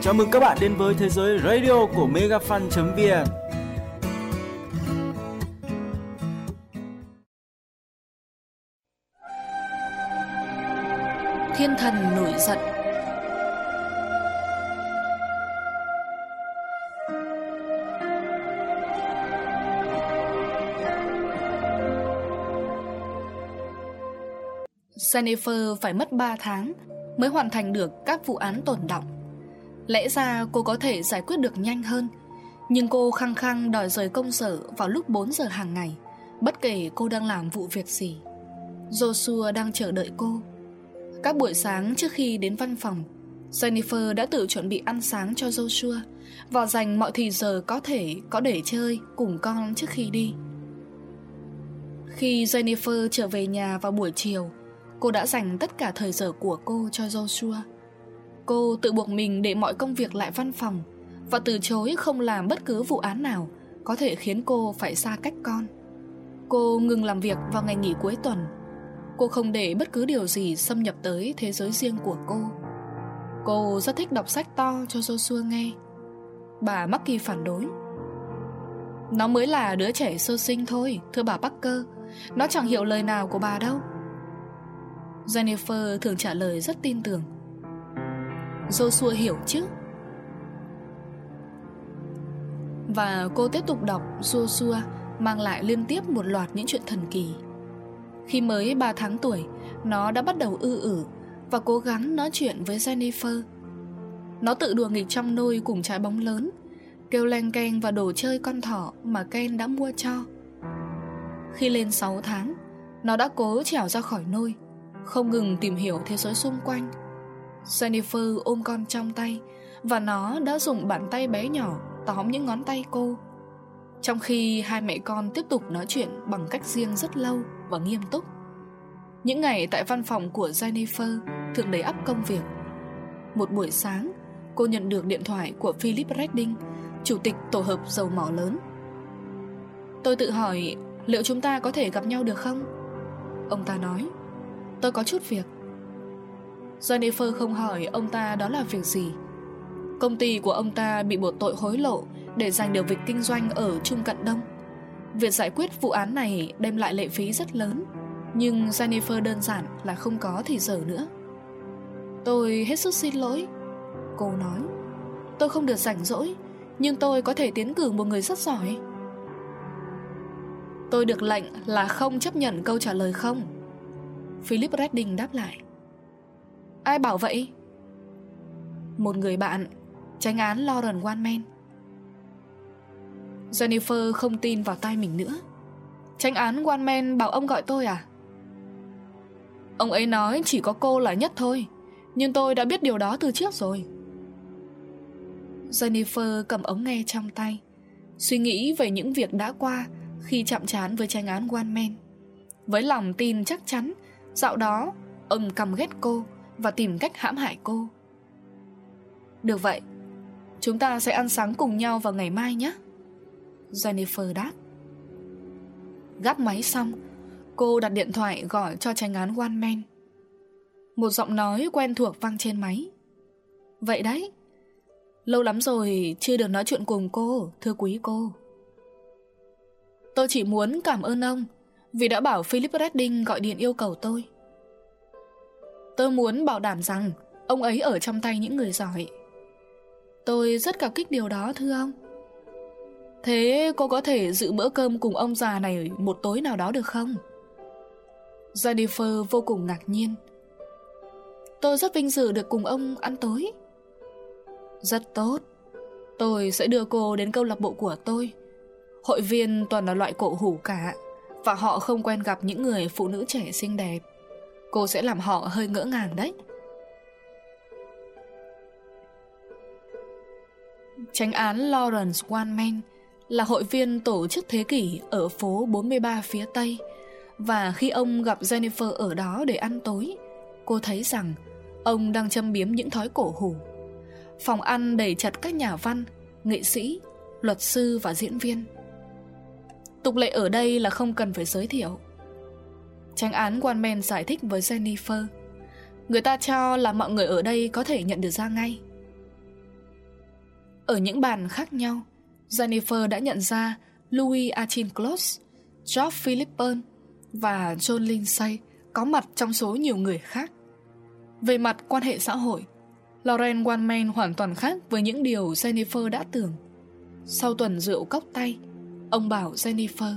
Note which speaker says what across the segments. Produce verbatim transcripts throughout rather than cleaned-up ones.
Speaker 1: Chào mừng các bạn đến với thế giới radio của megafan chấm vn.
Speaker 2: Thiên thần nổi giận. Jennifer phải mất ba tháng mới hoàn thành được các vụ án tồn đọng. Lẽ ra cô có thể giải quyết được nhanh hơn, nhưng cô khăng khăng đòi rời công sở vào lúc bốn giờ hàng ngày, bất kể cô đang làm vụ việc gì. Joshua đang chờ đợi cô. Các buổi sáng trước khi đến văn phòng, Jennifer đã tự chuẩn bị ăn sáng cho Joshua và dành mọi thì giờ có thể có để chơi cùng con trước khi đi. Khi Jennifer trở về nhà vào buổi chiều, cô đã dành tất cả thời giờ của cô cho Joshua. Cô tự buộc mình để mọi công việc lại văn phòng và từ chối không làm bất cứ vụ án nào có thể khiến cô phải xa cách con. Cô ngừng làm việc vào ngày nghỉ cuối tuần. Cô không để bất cứ điều gì xâm nhập tới thế giới riêng của cô. Cô rất thích đọc sách to cho Joshua nghe. Bà Marky phản đối. Nó mới là đứa trẻ sơ sinh thôi, thưa bà Parker. Nó chẳng hiểu lời nào của bà đâu. Jennifer thường trả lời rất tin tưởng. Joshua hiểu chứ. Và cô tiếp tục đọc Joshua mang lại liên tiếp một loạt những chuyện thần kỳ. Khi mới ba tháng tuổi, nó đã bắt đầu ư ử và cố gắng nói chuyện với Jennifer. Nó tự đùa nghịch trong nôi cùng trái bóng lớn, kêu leng keng và đồ chơi con thỏ mà Ken đã mua cho. Khi lên sáu tháng, nó đã cố trèo ra khỏi nôi, không ngừng tìm hiểu thế giới xung quanh. Jennifer ôm con trong tay và nó đã dùng bàn tay bé nhỏ tóm những ngón tay cô, trong khi hai mẹ con tiếp tục nói chuyện bằng cách riêng rất lâu và nghiêm túc. Những ngày tại văn phòng của Jennifer thường đầy ắp công việc. Một buổi sáng, cô nhận được điện thoại của Philip Redding, chủ tịch tổ hợp dầu mỏ lớn. Tôi tự hỏi liệu chúng ta có thể gặp nhau được không? Ông ta nói. Tôi có chút việc. Jennifer không hỏi ông ta đó là việc gì. Công ty của ông ta bị buộc tội hối lộ để giành được việc kinh doanh ở Trung Cận Đông. Việc giải quyết vụ án này đem lại lệ phí rất lớn, nhưng Jennifer đơn giản là không có thì giờ nữa. Tôi hết sức xin lỗi, cô nói. Tôi không được rảnh rỗi, nhưng tôi có thể tiến cử một người rất giỏi. Tôi được lệnh là không chấp nhận câu trả lời không, Philip Redding đáp lại. Ai bảo vậy? Một người bạn, chánh án Lauren Wanman. Jennifer không tin vào tai mình nữa. Chánh án Wanman bảo ông gọi tôi à? Ông ấy nói chỉ có cô là nhất thôi, nhưng tôi đã biết điều đó từ trước rồi. Jennifer cầm ống nghe trong tay, suy nghĩ về những việc đã qua khi chạm trán với chánh án Wanman. Với lòng tin chắc chắn, dạo đó ông căm ghét cô và tìm cách hãm hại cô. Được vậy, chúng ta sẽ ăn sáng cùng nhau vào ngày mai nhé, Jennifer đáp. Gắp máy xong, cô đặt điện thoại gọi cho chánh án Wanman. Một giọng nói quen thuộc vang trên máy. Vậy đấy, lâu lắm rồi chưa được nói chuyện cùng cô, thưa quý cô. Tôi chỉ muốn cảm ơn ông vì đã bảo Philip Redding gọi điện yêu cầu tôi. Tôi muốn bảo đảm rằng ông ấy ở trong tay những người giỏi. Tôi rất cảm kích điều đó, thưa ông. Thế cô có thể dự bữa cơm cùng ông già này một tối nào đó được không? Jennifer vô cùng ngạc nhiên. Tôi rất vinh dự được cùng ông ăn tối. Rất tốt. Tôi sẽ đưa cô đến câu lạc bộ của tôi. Hội viên toàn là loại cổ hủ cả, và họ không quen gặp những người phụ nữ trẻ xinh đẹp. Cô sẽ làm họ hơi ngỡ ngàng đấy. Chánh án Lawrence Wanman là hội viên tổ chức thế kỷ ở phố bốn mươi ba phía Tây. Và khi ông gặp Jennifer ở đó để ăn tối, cô thấy rằng ông đang châm biếm những thói cổ hủ. Phòng ăn đầy chật các nhà văn, nghệ sĩ, luật sư và diễn viên. Tục lệ ở đây là không cần phải giới thiệu. Chánh án Wanman giải thích với Jennifer. Người ta cho là mọi người ở đây có thể nhận được ra ngay. Ở những bàn khác nhau, Jennifer đã nhận ra Louis Auchincloss, George Philippon và John Lindsay có mặt trong số nhiều người khác. Về mặt quan hệ xã hội, Lauren Waldman hoàn toàn khác với những điều Jennifer đã tưởng. Sau tuần rượu cốc tay, ông bảo Jennifer: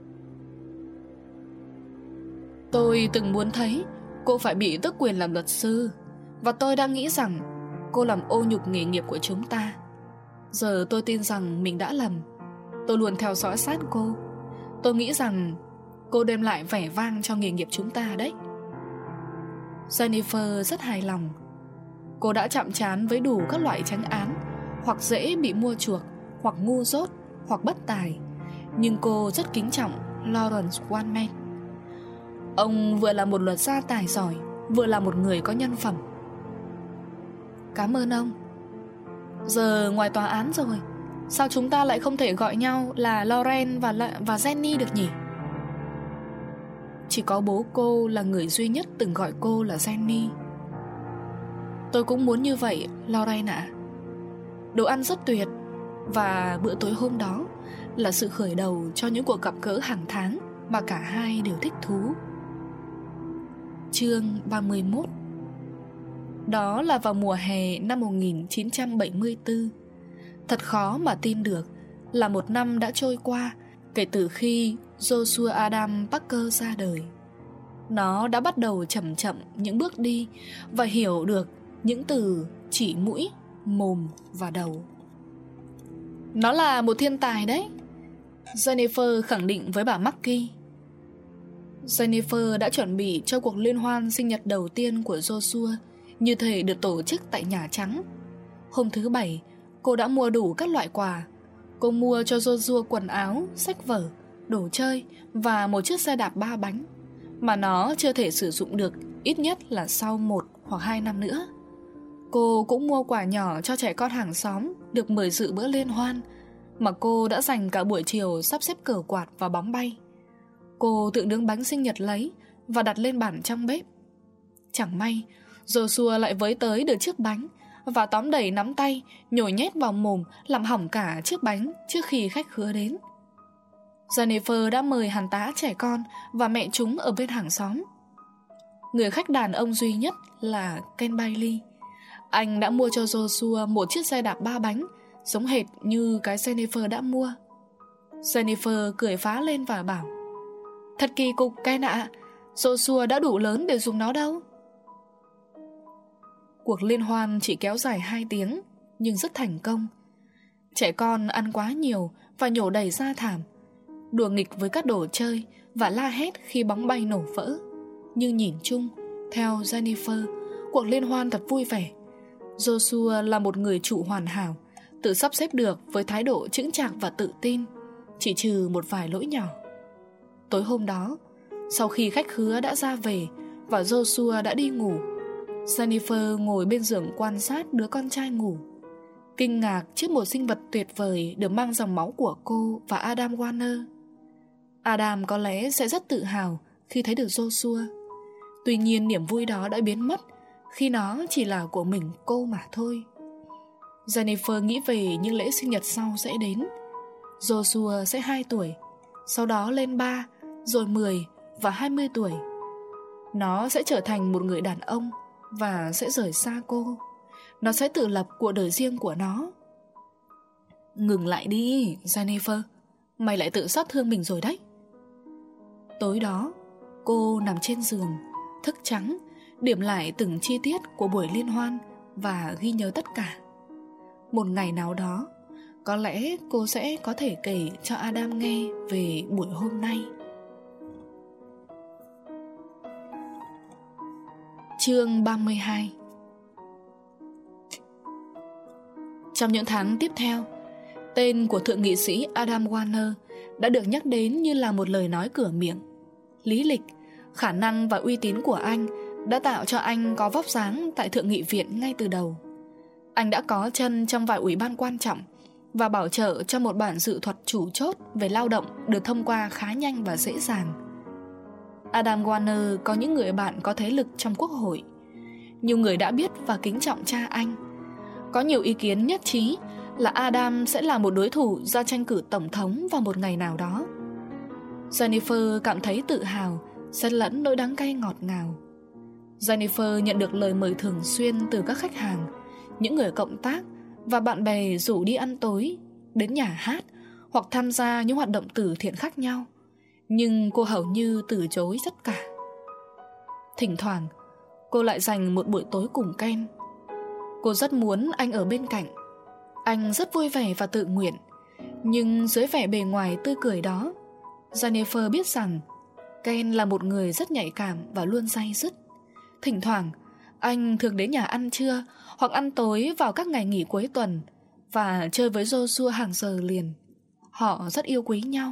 Speaker 2: "Tôi từng muốn thấy cô phải bị tước quyền làm luật sư, và tôi đang nghĩ rằng cô làm ô nhục nghề nghiệp của chúng ta. Giờ tôi tin rằng mình đã lầm. Tôi luôn theo dõi sát cô. Tôi nghĩ rằng cô đem lại vẻ vang cho nghề nghiệp chúng ta đấy." Jennifer rất hài lòng. Cô đã chạm trán với đủ các loại chánh án, hoặc dễ bị mua chuộc, hoặc ngu dốt, hoặc bất tài. Nhưng cô rất kính trọng Lawrence Waldman. Ông vừa là một luật gia tài giỏi, vừa là một người có nhân phẩm. "Cảm ơn ông. Giờ ngoài tòa án rồi, sao chúng ta lại không thể gọi nhau là Lauren và, La- và Jenny được nhỉ?" "Chỉ có bố cô là người duy nhất từng gọi cô là Jenny." "Tôi cũng muốn như vậy, Lauren ạ. Đồ ăn rất tuyệt, và bữa tối hôm đó là sự khởi đầu cho những cuộc gặp gỡ hàng tháng mà cả hai đều thích thú." Chương ba mươi mốt. Đó là vào mùa hè năm một nghìn chín trăm bảy mươi tư. Thật khó mà tin được là một năm đã trôi qua kể từ khi Joshua Adam Parker ra đời. Nó đã bắt đầu chậm chậm những bước đi và hiểu được những từ chỉ mũi, mồm và đầu. "Nó là một thiên tài đấy," Jennifer khẳng định với bà Mackey. Jennifer đã chuẩn bị cho cuộc liên hoan sinh nhật đầu tiên của Joshua như thể được tổ chức tại Nhà Trắng. Hôm thứ Bảy, cô đã mua đủ các loại quà. Cô mua cho Joshua quần áo, sách vở, đồ chơi và một chiếc xe đạp ba bánh mà nó chưa thể sử dụng được ít nhất là sau một hoặc hai năm nữa. Cô cũng mua quà nhỏ cho trẻ con hàng xóm được mời dự bữa liên hoan, mà cô đã dành cả buổi chiều sắp xếp cờ quạt và bóng bay. Cô tự nướng bánh sinh nhật lấy và đặt lên bàn trong bếp. Chẳng may, Joshua lại với tới được chiếc bánh và tóm đầy nắm tay, nhồi nhét vào mồm, làm hỏng cả chiếc bánh trước khi khách khứa đến. Jennifer đã mời hàn tá trẻ con và mẹ chúng ở bên hàng xóm. Người khách đàn ông duy nhất là Ken Bailey. Anh đã mua cho Joshua một chiếc xe đạp ba bánh, giống hệt như cái Jennifer đã mua. Jennifer cười phá lên và bảo: "Thật kỳ cục, Ken ạ. Joshua đã đủ lớn để dùng nó đâu." Cuộc liên hoan chỉ kéo dài hai tiếng, nhưng rất thành công. Trẻ con ăn quá nhiều và nhổ đầy ra thảm, đùa nghịch với các đồ chơi và la hét khi bóng bay nổ vỡ. Nhưng nhìn chung, theo Jennifer, cuộc liên hoan thật vui vẻ. Joshua là một người chủ hoàn hảo, tự sắp xếp được với thái độ chững chạc và tự tin, chỉ trừ một vài lỗi nhỏ. Tối hôm đó, sau khi khách khứa đã ra về và Joshua đã đi ngủ, Jennifer ngồi bên giường quan sát đứa con trai ngủ, kinh ngạc trước một sinh vật tuyệt vời được mang dòng máu của cô và Adam Warner. Adam có lẽ sẽ rất tự hào khi thấy được Joshua. Tuy nhiên niềm vui đó đã biến mất khi nó chỉ là của mình cô mà thôi. Jennifer nghĩ về những lễ sinh nhật sau sẽ đến. Joshua sẽ hai tuổi, sau đó lên ba, rồi mười và hai mươi tuổi. Nó sẽ trở thành một người đàn ông và sẽ rời xa cô. Nó sẽ tự lập cuộc đời riêng của nó. Ngừng lại đi, Jennifer. Mày lại tự sát thương mình rồi đấy. Tối đó, cô nằm trên giường, thức trắng, điểm lại từng chi tiết của buổi liên hoan và ghi nhớ tất cả. Một ngày nào đó, có lẽ cô sẽ có thể kể cho Adam nghe về buổi hôm nay. Chương ba mươi hai. Trong những tháng tiếp theo, tên của thượng nghị sĩ Adam Warner đã được nhắc đến như là một lời nói cửa miệng. Lý lịch, khả năng và uy tín của anh đã tạo cho anh có vóc dáng tại Thượng nghị viện ngay từ đầu. Anh đã có chân trong vài ủy ban quan trọng và bảo trợ cho một bản dự thuật chủ chốt về lao động được thông qua khá nhanh và dễ dàng. Adam Warner có những người bạn có thế lực trong quốc hội. Nhiều người đã biết và kính trọng cha anh. Có nhiều ý kiến nhất trí là Adam sẽ là một đối thủ ra tranh cử tổng thống vào một ngày nào đó. Jennifer cảm thấy tự hào, xen lẫn nỗi đắng cay ngọt ngào. Jennifer nhận được lời mời thường xuyên từ các khách hàng, những người cộng tác và bạn bè rủ đi ăn tối, đến nhà hát hoặc tham gia những hoạt động từ thiện khác nhau. Nhưng cô hầu như từ chối tất cả. Thỉnh thoảng, cô lại dành một buổi tối cùng Ken. Cô rất muốn anh ở bên cạnh. Anh rất vui vẻ và tự nguyện. Nhưng dưới vẻ bề ngoài tươi cười đó, Jennifer biết rằng Ken là một người rất nhạy cảm và luôn day dứt. Thỉnh thoảng, anh thường đến nhà ăn trưa hoặc ăn tối vào các ngày nghỉ cuối tuần và chơi với Joshua hàng giờ liền. Họ rất yêu quý nhau.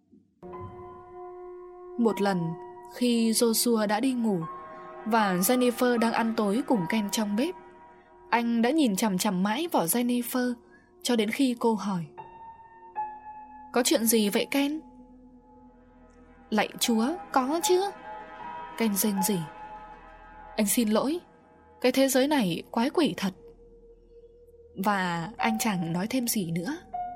Speaker 2: Một lần, khi Joshua đã đi ngủ và Jennifer đang ăn tối cùng Ken trong bếp, anh đã nhìn chằm chằm mãi vào Jennifer cho đến khi cô hỏi: "Có chuyện gì vậy Ken?" "Lạy Chúa, có chứ." Ken rên rỉ: "Anh xin lỗi, cái thế giới này quái quỷ thật." Và anh chẳng nói thêm gì nữa.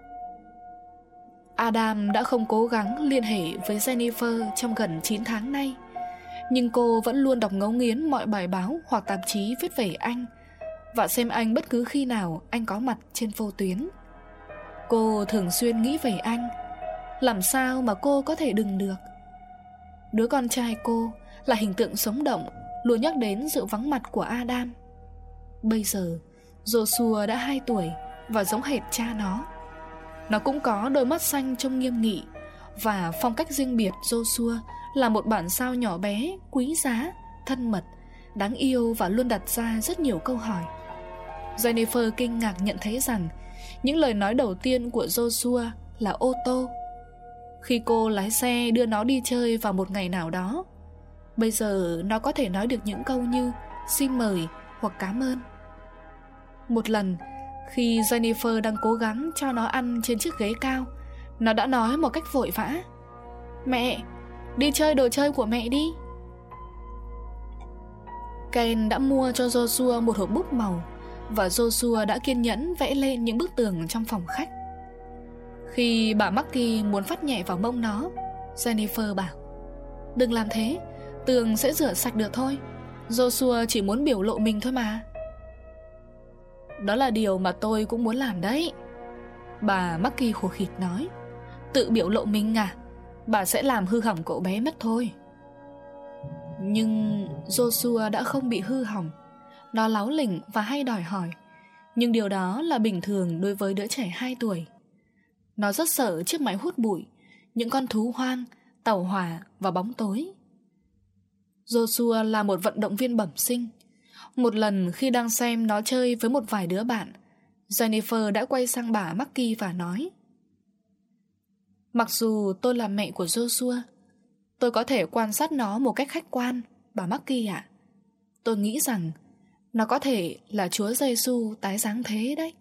Speaker 2: Adam đã không cố gắng liên hệ với Jennifer trong gần chín tháng nay, nhưng cô vẫn luôn đọc ngấu nghiến mọi bài báo hoặc tạp chí viết về anh và xem anh bất cứ khi nào anh có mặt trên vô tuyến. Cô thường xuyên nghĩ về anh. Làm sao mà cô có thể đừng được? Đứa con trai cô là hình tượng sống động, luôn nhắc đến sự vắng mặt của Adam. Bây giờ Joshua đã hai tuổi và giống hệt cha nó. Nó cũng có đôi mắt xanh trông nghiêm nghị và phong cách riêng biệt. Joshua là một bản sao nhỏ bé, quý giá, thân mật, đáng yêu và luôn đặt ra rất nhiều câu hỏi. Jennifer kinh ngạc nhận thấy rằng những lời nói đầu tiên của Joshua là ô tô. Khi cô lái xe đưa nó đi chơi vào một ngày nào đó, bây giờ nó có thể nói được những câu như xin mời hoặc cảm ơn. Một lần, khi Jennifer đang cố gắng cho nó ăn trên chiếc ghế cao, nó đã nói một cách vội vã: "Mẹ, đi chơi đồ chơi của mẹ đi." Ken đã mua cho Joshua một hộp bút màu và Joshua đã kiên nhẫn vẽ lên những bức tường trong phòng khách. Khi bà Maggie muốn phát nhẹ vào mông nó, Jennifer bảo: "Đừng làm thế, tường sẽ rửa sạch được thôi. Joshua chỉ muốn biểu lộ mình thôi mà." "Đó là điều mà tôi cũng muốn làm đấy," bà Maggie khổ khịt nói. "Tự biểu lộ mình à? Bà sẽ làm hư hỏng cậu bé mất thôi." Nhưng Joshua đã không bị hư hỏng. Nó láu lỉnh và hay đòi hỏi, nhưng điều đó là bình thường đối với đứa trẻ hai tuổi. Nó rất sợ chiếc máy hút bụi, những con thú hoang, tàu hỏa và bóng tối. Joshua là một vận động viên bẩm sinh. Một lần khi đang xem nó chơi với một vài đứa bạn, Jennifer đã quay sang bà Maggie và nói: "Mặc dù tôi là mẹ của Joshua, tôi có thể quan sát nó một cách khách quan, bà Maggie ạ. Tôi nghĩ rằng nó có thể là Chúa Giêsu tái giáng thế đấy."